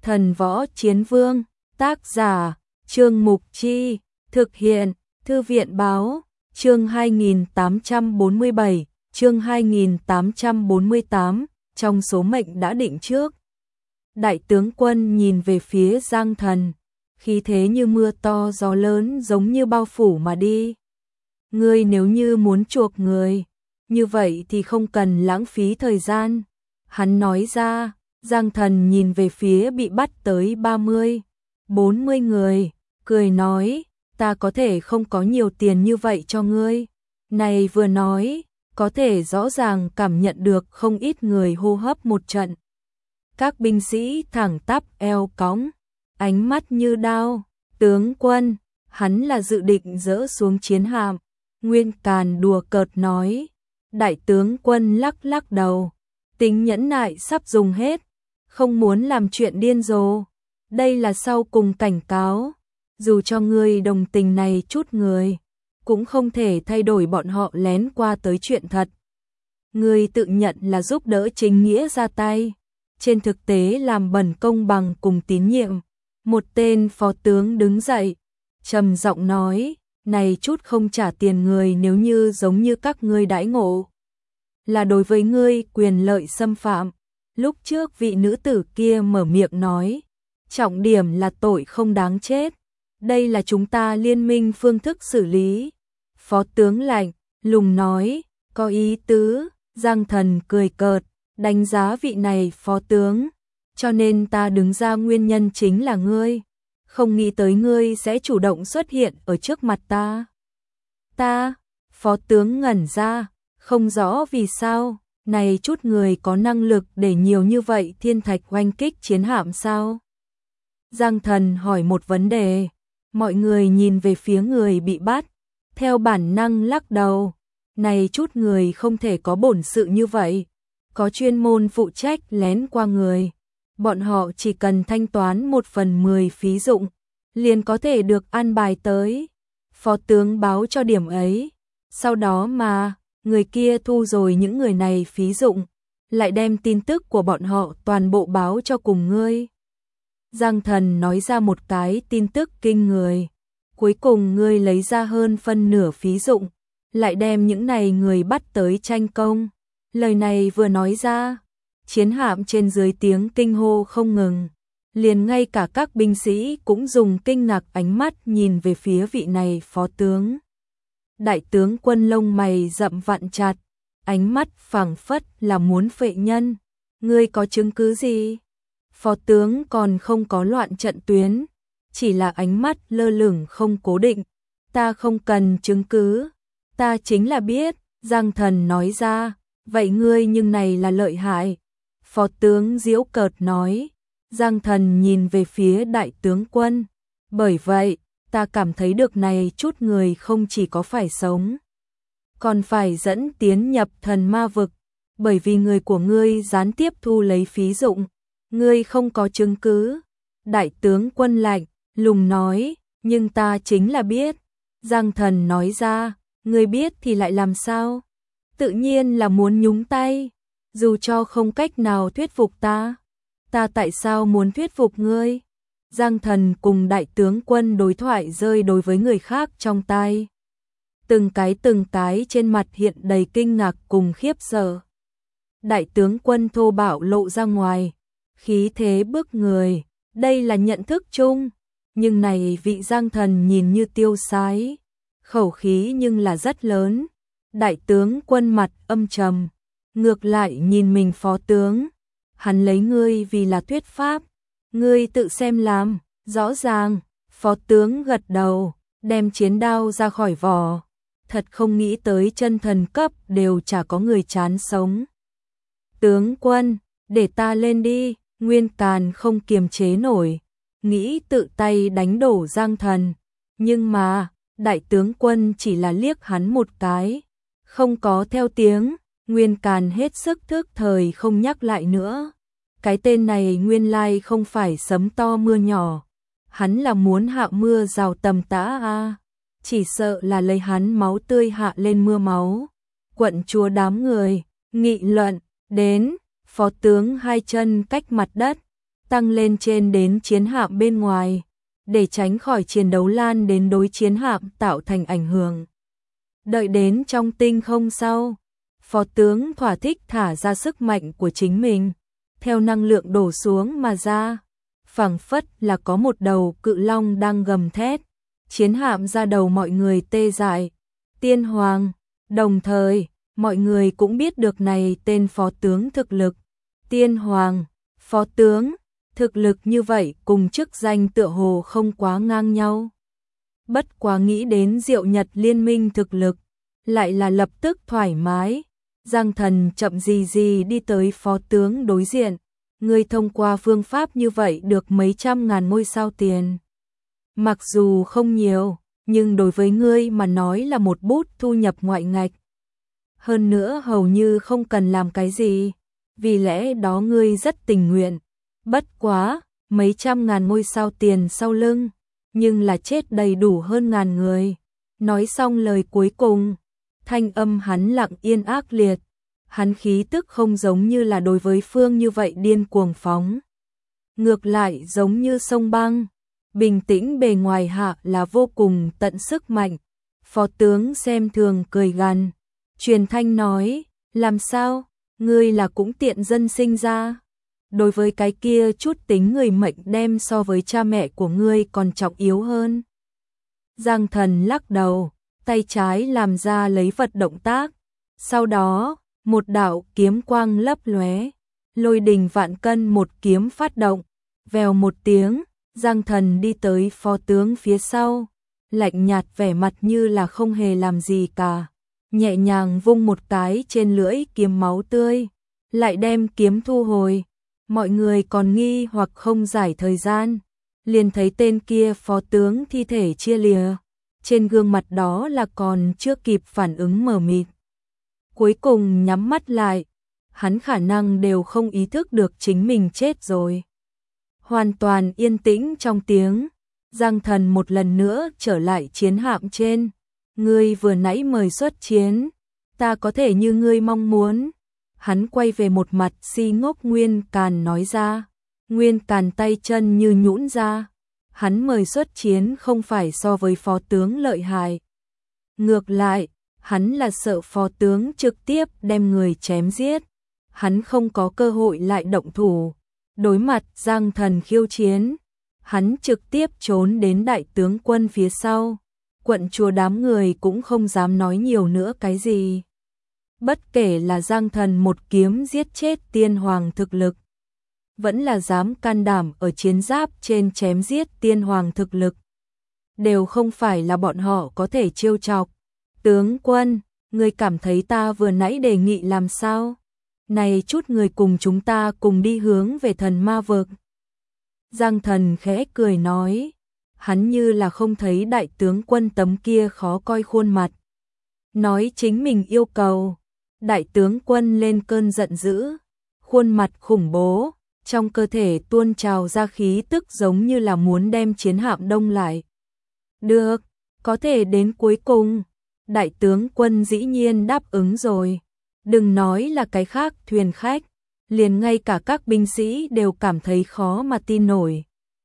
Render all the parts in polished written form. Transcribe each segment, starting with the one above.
Thần Võ Chiến Vương, tác giả, Trương Mục Chi, thực hiện, Thư viện Báo, chương 2847, chương 2848, trong số mệnh đã định trước. Đại tướng quân nhìn về phía Giang Thần, khí thế như mưa to gió lớn giống như bao phủ mà đi. Ngươi nếu như muốn chuộc người, như vậy thì không cần lãng phí thời gian. Hắn nói ra. Giang Thần nhìn về phía bị bắt tới 30, 40 người, cười nói, ta có thể không có nhiều tiền như vậy cho ngươi. Này vừa nói, có thể rõ ràng cảm nhận được không ít người hô hấp một trận. Các binh sĩ thẳng tắp eo cõng, ánh mắt như đao, tướng quân, hắn là dự định dỡ xuống chiến hạm. Nguyên Càn đùa cợt nói, đại tướng quân lắc lắc đầu, tính nhẫn nại sắp dùng hết. Không muốn làm chuyện điên rồ. Đây là sau cùng cảnh cáo. Dù cho ngươi đồng tình này chút người, cũng không thể thay đổi bọn họ lén qua tới chuyện thật. Ngươi tự nhận là giúp đỡ chính nghĩa ra tay. Trên thực tế làm bẩn công bằng cùng tín nhiệm. Một tên phó tướng đứng dậy, trầm giọng nói, này chút không trả tiền người nếu như giống như các ngươi đãi ngộ. Là đối với ngươi quyền lợi xâm phạm. Lúc trước vị nữ tử kia mở miệng nói, trọng điểm là tội không đáng chết. Đây là chúng ta liên minh phương thức xử lý. Phó tướng lạnh, lùng nói, có ý tứ. Giang Thần cười cợt, đánh giá vị này phó tướng. Cho nên ta đứng ra nguyên nhân chính là ngươi. Không nghĩ tới ngươi sẽ chủ động xuất hiện ở trước mặt ta. Ta, phó tướng ngẩn ra, không rõ vì sao. Này chút người có năng lực để nhiều như vậy thiên thạch oanh kích chiến hạm sao? Giang Thần hỏi một vấn đề, mọi người nhìn về phía người bị bắt, theo bản năng lắc đầu. Này chút người không thể có bổn sự như vậy, có chuyên môn phụ trách lén qua người. Bọn họ chỉ cần thanh toán 1/10 phí dụng, liền có thể được an bài tới. Phó tướng báo cho điểm ấy, sau đó mà người kia thu rồi những người này phí dụng, lại đem tin tức của bọn họ toàn bộ báo cho cùng ngươi. Giang Thần nói ra một cái tin tức kinh người. Cuối cùng ngươi lấy ra hơn phân nửa phí dụng, lại đem những này người bắt tới tranh công. Lời này vừa nói ra, chiến hạm trên dưới tiếng kinh hô không ngừng. Liền ngay cả các binh sĩ cũng dùng kinh ngạc ánh mắt nhìn về phía vị này phó tướng. Đại tướng quân lông mày rậm vặn chặt, ánh mắt phảng phất là muốn phệ nhân. Ngươi có chứng cứ gì? Phó tướng còn không có loạn trận tuyến, chỉ là ánh mắt lơ lửng không cố định. Ta không cần chứng cứ, ta chính là biết. Giang Thần nói ra, vậy ngươi nhưng này là lợi hại. Phó tướng giễu cợt nói. Giang Thần nhìn về phía đại tướng quân, bởi vậy ta cảm thấy được này chút người không chỉ có phải sống, còn phải dẫn tiến nhập thần ma vực, bởi vì người của ngươi gián tiếp thu lấy phí dụng, ngươi không có chứng cứ. Đại tướng quân lạnh, lùng nói, nhưng ta chính là biết. Giang Thần nói ra, ngươi biết thì lại làm sao? Tự nhiên là muốn nhúng tay, dù cho không cách nào thuyết phục ta. Ta tại sao muốn thuyết phục ngươi? Giang Thần cùng đại tướng quân đối thoại rơi đối với người khác trong tai. Từng cái trên mặt hiện đầy kinh ngạc cùng khiếp sợ. Đại tướng quân thô bạo lộ ra ngoài, khí thế bức người, đây là nhận thức chung. Nhưng này vị Giang Thần nhìn như tiêu sái, khẩu khí nhưng là rất lớn. Đại tướng quân mặt âm trầm, ngược lại nhìn mình phó tướng. Hắn lấy ngươi vì là thuyết pháp, ngươi tự xem làm. Rõ ràng. Phó tướng gật đầu, đem chiến đao ra khỏi vỏ. Thật không nghĩ tới chân thần cấp đều chả có người chán sống. Tướng quân, để ta lên đi. Nguyên Càn không kiềm chế nổi, nghĩ tự tay đánh đổ Giang Thần. Nhưng mà, đại tướng quân chỉ là liếc hắn một cái, không có theo tiếng. Nguyên Càn hết sức thức thời không nhắc lại nữa. Cái tên này nguyên lai không phải sấm to mưa nhỏ, hắn là muốn hạ mưa rào tầm tã a. Chỉ sợ là lấy hắn máu tươi hạ lên mưa máu. Quận chúa đám người nghị luận đến, phó tướng hai chân cách mặt đất, tăng lên trên đến chiến hạm bên ngoài, để tránh khỏi chiến đấu lan đến đối chiến hạm tạo thành ảnh hưởng. Đợi đến trong tinh không sau, phó tướng thỏa thích thả ra sức mạnh của chính mình, theo năng lượng đổ xuống mà ra, phảng phất là có một đầu cự long đang gầm thét, chiến hạm ra đầu mọi người tê dại. Tiên Hoàng, đồng thời, mọi người cũng biết được này tên phó tướng thực lực. Tiên Hoàng, phó tướng, thực lực như vậy cùng chức danh tựa hồ không quá ngang nhau. Bất quá nghĩ đến Diệu Nhật liên minh thực lực, lại là lập tức thoải mái. Giang Thần chậm gì gì đi tới phó tướng đối diện, ngươi thông qua phương pháp như vậy được mấy trăm ngàn ngôi sao tiền. Mặc dù không nhiều, nhưng đối với ngươi mà nói là một bút thu nhập ngoại ngạch. Hơn nữa hầu như không cần làm cái gì, vì lẽ đó ngươi rất tình nguyện. Bất quá, mấy trăm ngàn ngôi sao tiền sau lưng, nhưng là chết đầy đủ hơn ngàn người. Nói xong lời cuối cùng, thanh âm hắn lặng yên ác liệt, hắn khí tức không giống như là đối với phương như vậy điên cuồng phóng. Ngược lại giống như sông băng, bình tĩnh bề ngoài hạ là vô cùng tận sức mạnh. Phó tướng xem thường cười gằn, truyền thanh nói, làm sao, ngươi là cũng tiện dân sinh ra. Đối với cái kia chút tính người mệnh đem so với cha mẹ của ngươi còn trọng yếu hơn. Giang Thần lắc đầu, tay trái làm ra lấy vật động tác. Sau đó, một đạo kiếm quang lấp lóe, lôi đình vạn cân một kiếm phát động. Vèo một tiếng, Giang Thần đi tới phó tướng phía sau, lạnh nhạt vẻ mặt như là không hề làm gì cả. Nhẹ nhàng vung một cái trên lưỡi kiếm máu tươi, lại đem kiếm thu hồi. Mọi người còn nghi hoặc không giải thời gian, liền thấy tên kia phó tướng thi thể chia lìa, trên gương mặt đó là còn chưa kịp phản ứng mờ mịt. Cuối cùng nhắm mắt lại, hắn khả năng đều không ý thức được chính mình chết rồi. Hoàn toàn yên tĩnh trong tiếng, Giang Thần một lần nữa trở lại chiến hạm trên. Ngươi vừa nãy mời xuất chiến, ta có thể như ngươi mong muốn. Hắn quay về một mặt si ngốc Nguyên Càn nói ra. Nguyên Càn tay chân như nhũn ra. Hắn mời xuất chiến không phải so với phó tướng lợi hại. Ngược lại, hắn là sợ phó tướng trực tiếp đem người chém giết. Hắn không có cơ hội lại động thủ. Đối mặt Giang Thần khiêu chiến, hắn trực tiếp trốn đến đại tướng quân phía sau. Quận chúa đám người cũng không dám nói nhiều nữa cái gì. Bất kể là Giang Thần một kiếm giết chết tiên hoàng thực lực, vẫn là dám can đảm ở chiến giáp trên chém giết tiên hoàng thực lực, đều không phải là bọn họ có thể trêu chọc. Tướng quân, người cảm thấy ta vừa nãy đề nghị làm sao? Này chút người cùng chúng ta cùng đi hướng về thần ma vực. Giang Thần khẽ cười nói, hắn như là không thấy đại tướng quân tấm kia khó coi khuôn mặt. Nói chính mình yêu cầu, đại tướng quân lên cơn giận dữ, khuôn mặt khủng bố, trong cơ thể tuôn trào ra khí tức giống như là muốn đem chiến hạm đông lại. Được, có thể đến cuối cùng, đại tướng quân dĩ nhiên đáp ứng rồi. Đừng nói là cái khác thuyền khách, liền ngay cả các binh sĩ đều cảm thấy khó mà tin nổi.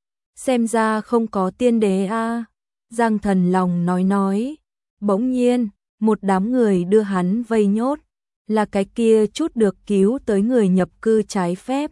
Xem ra không có tiên đế a. Giang Thần lòng nói. Bỗng nhiên, một đám người đưa hắn vây nhốt, là cái kia chút được cứu tới người nhập cư trái phép.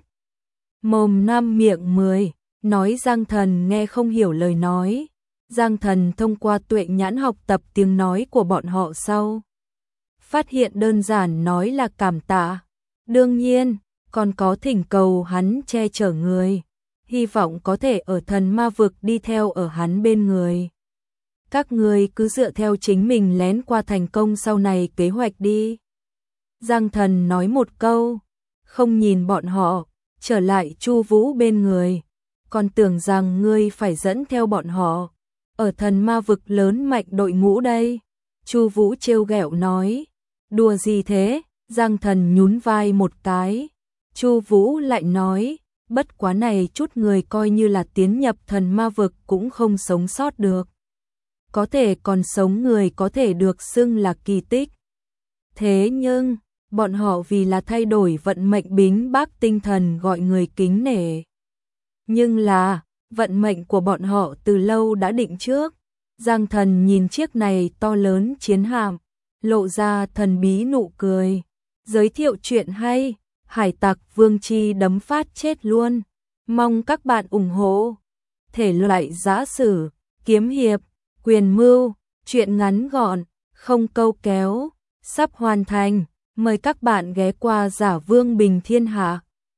Mồm năm miệng 10, nói Giang Thần nghe không hiểu lời nói. Giang Thần thông qua tuệ nhãn học tập tiếng nói của bọn họ sau. Phát hiện đơn giản nói là cảm tạ. Đương nhiên, còn có thỉnh cầu hắn che chở người. Hy vọng có thể ở thần ma vực đi theo ở hắn bên người. Các người cứ dựa theo chính mình lén qua thành công sau này kế hoạch đi. Giang Thần nói một câu, không nhìn bọn họ, trở lại Chu Vũ bên người. Còn tưởng rằng ngươi phải dẫn theo bọn họ, ở thần ma vực lớn mạnh đội ngũ đây. Chu Vũ trêu ghẹo nói, đùa gì thế? Giang Thần nhún vai một cái. Chu Vũ lại nói, bất quá này chút người coi như là tiến nhập thần ma vực cũng không sống sót được. Có thể còn sống người có thể được xưng là kỳ tích. Thế nhưng, bọn họ vì là thay đổi vận mệnh bính bác tinh thần gọi người kính nể. Nhưng là, vận mệnh của bọn họ từ lâu đã định trước. Giang Thần nhìn chiếc này to lớn chiến hạm, lộ ra thần bí nụ cười. Giới thiệu chuyện hay, hải tặc Vương Chi đấm phát chết luôn. Mong các bạn ủng hộ. Thể loại giã sử, kiếm hiệp, quyền mưu, truyện ngắn gọn, không câu kéo, sắp hoàn thành. Mời các bạn ghé qua Giả Vương Bình Thiên Hạ.